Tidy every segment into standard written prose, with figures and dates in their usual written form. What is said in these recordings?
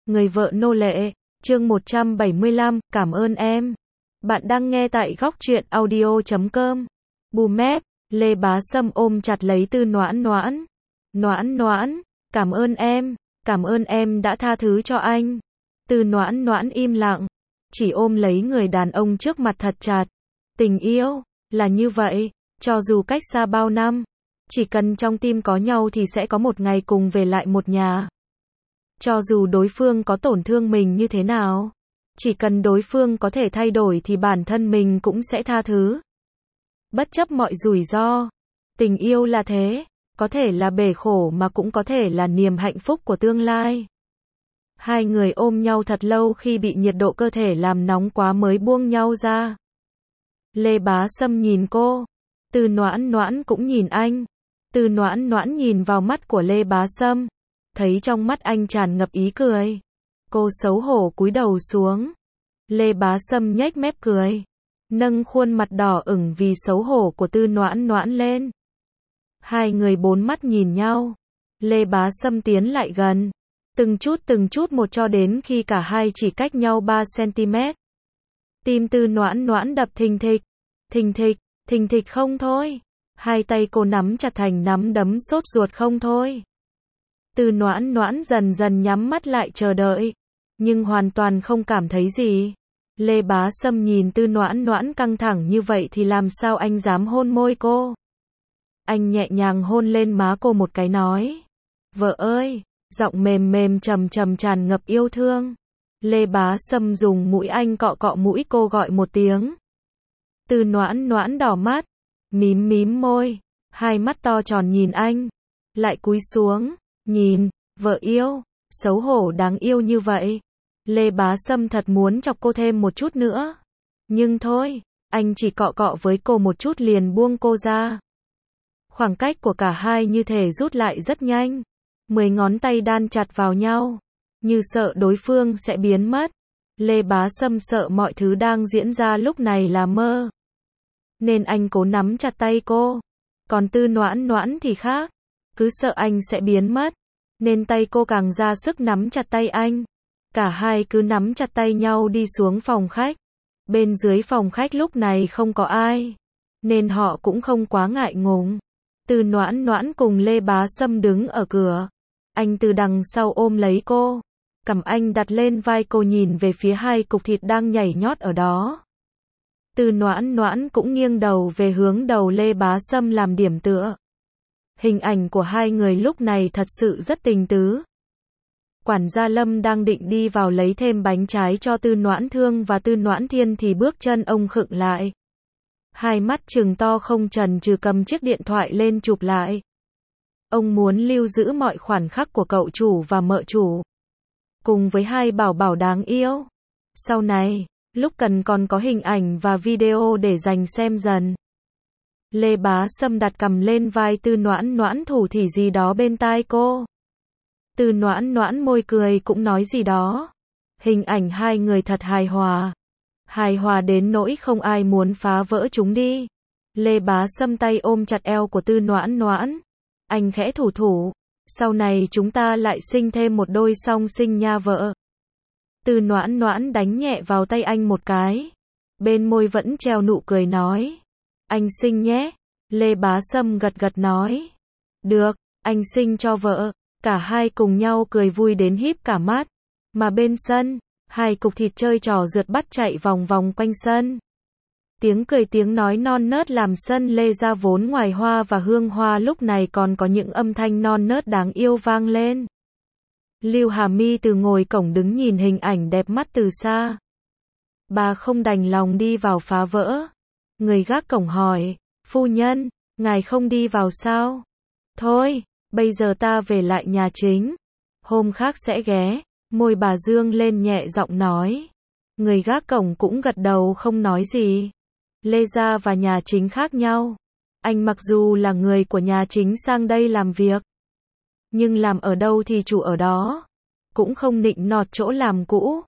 Người vợ nô lệ, chương 175, cảm ơn em. Bạn đang nghe tại góc truyện audio.com. Bùm mép, Lê Bá Sâm ôm chặt lấy Tư Noãn Noãn. Noãn Noãn, cảm ơn em đã tha thứ cho anh. Tư Noãn Noãn im lặng, chỉ ôm lấy người đàn ông trước mặt thật chặt. Tình yêu, là như vậy, cho dù cách xa bao năm, chỉ cần trong tim có nhau thì sẽ có một ngày cùng về lại một nhà. Cho dù đối phương có tổn thương mình như thế nào, chỉ cần đối phương có thể thay đổi thì bản thân mình cũng sẽ tha thứ. Bất chấp mọi rủi ro, tình yêu là thế, có thể là bể khổ mà cũng có thể là niềm hạnh phúc của tương lai. Hai người ôm nhau thật lâu khi bị nhiệt độ cơ thể làm nóng quá mới buông nhau ra. Lê Bá Sâm nhìn cô, Tư Noãn Noãn cũng nhìn anh. Tư Noãn Noãn nhìn vào mắt của Lê Bá Sâm, thấy trong mắt anh tràn ngập ý cười. Cô xấu hổ cúi đầu xuống. Lê Bá Sâm nhếch mép cười, nâng khuôn mặt đỏ ửng vì xấu hổ của Tư Noãn Noãn lên. Hai người bốn mắt nhìn nhau. Lê Bá Sâm tiến lại gần, từng chút một cho đến khi cả hai chỉ cách nhau 3 cm. Tim Tư Noãn Noãn đập thình thịch không thôi. Hai tay cô nắm chặt thành nắm đấm sốt ruột không thôi. Tư Noãn Noãn dần dần nhắm mắt lại chờ đợi, nhưng hoàn toàn không cảm thấy gì. Lê Bá Sâm nhìn Tư Noãn Noãn căng thẳng như vậy thì làm sao anh dám hôn môi cô. Anh nhẹ nhàng hôn lên má cô một cái nói, vợ ơi, giọng mềm mềm trầm trầm tràn ngập yêu thương. Lê Bá Sâm dùng mũi anh cọ cọ mũi cô gọi một tiếng. Tư Noãn Noãn đỏ mắt, mím môi, hai mắt to tròn nhìn anh, lại cúi xuống, nhìn, vợ yêu, xấu hổ đáng yêu như vậy. Lê Bá Sâm thật muốn chọc cô thêm một chút nữa. Nhưng thôi, anh chỉ cọ cọ với cô một chút liền buông cô ra. Khoảng cách của cả hai như thể rút lại rất nhanh. 10 ngón tay đan chặt vào nhau, như sợ đối phương sẽ biến mất. Lê Bá Sâm sợ mọi thứ đang diễn ra lúc này là mơ, nên anh cố nắm chặt tay cô. Còn Tư Noãn Noãn thì khác, cứ sợ anh sẽ biến mất, nên tay cô càng ra sức nắm chặt tay anh. Cả hai cứ nắm chặt tay nhau đi xuống phòng khách. Bên dưới phòng khách lúc này không có ai, nên họ cũng không quá ngại ngùng. Tư Noãn Noãn cùng Lê Bá Sâm đứng ở cửa. Anh từ đằng sau ôm lấy cô, cằm anh đặt lên vai cô nhìn về phía hai cục thịt đang nhảy nhót ở đó. Tư Noãn Noãn cũng nghiêng đầu về hướng đầu Lê Bá Sâm làm điểm tựa. Hình ảnh của hai người lúc này thật sự rất tình tứ. Quản gia Lâm đang định đi vào lấy thêm bánh trái cho Tư Noãn Thương và Tư Noãn Thiên thì bước chân ông khựng lại. Hai mắt trừng to không chần chừ cầm chiếc điện thoại lên chụp lại. Ông muốn lưu giữ mọi khoảnh khắc của cậu chủ và mợ chủ, cùng với hai bảo bảo đáng yêu. Sau này, lúc cần còn có hình ảnh và video để dành xem dần. Lê Bá Sâm đặt cằm lên vai Tư Noãn Noãn thủ thỉ gì đó bên tai cô. Tư Noãn Noãn môi cười cũng nói gì đó. Hình ảnh hai người thật hài hòa. Hài hòa đến nỗi không ai muốn phá vỡ chúng đi. Lê Bá Sâm tay ôm chặt eo của Tư Noãn Noãn. Anh khẽ thủ, sau này chúng ta lại sinh thêm một đôi song sinh nha vợ. Tư Noãn Noãn đánh nhẹ vào tay anh một cái. Bên môi vẫn treo nụ cười nói, anh sinh nhé. Lê Bá Sâm gật gật nói, được, anh sinh cho vợ. Cả hai cùng nhau cười vui đến híp cả mắt. Mà bên sân, hai cục thịt chơi trò rượt bắt chạy vòng vòng quanh sân. Tiếng cười tiếng nói non nớt làm sân Lê ra vốn ngoài hoa và hương hoa lúc này còn có những âm thanh non nớt đáng yêu vang lên. Lưu Hà My từ ngồi cổng đứng nhìn hình ảnh đẹp mắt từ xa. Bà không đành lòng đi vào phá vỡ. Người gác cổng hỏi, phu nhân, ngài không đi vào sao? Thôi, bây giờ ta về lại nhà chính. Hôm khác sẽ ghé. Môi bà dương lên nhẹ giọng nói. Người gác cổng cũng gật đầu không nói gì. Lê gia và nhà chính khác nhau. Anh mặc dù là người của nhà chính sang đây làm việc, nhưng làm ở đâu thì chủ ở đó. Cũng không nịnh nọt chỗ làm cũ.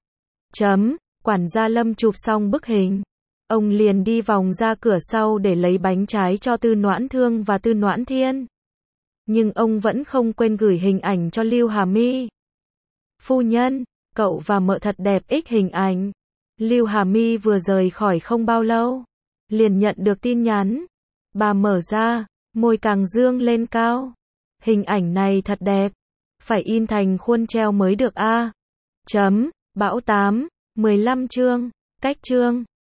Quản gia Lâm chụp xong bức hình. Ông liền đi vòng ra cửa sau để lấy bánh trái cho Tư Noãn Thương và Tư Noãn Thiên. Nhưng ông vẫn không quên gửi hình ảnh cho Lưu Hà My. Phu nhân, Cậu và mợ thật đẹp x hình ảnh. Lưu Hà My vừa rời khỏi không bao lâu, liền nhận được tin nhắn. Bà mở ra, môi càng dương lên cao. Hình ảnh này thật đẹp. Phải in thành khuôn treo mới được a. Chấm, Bão 8, 15 chương, cách chương.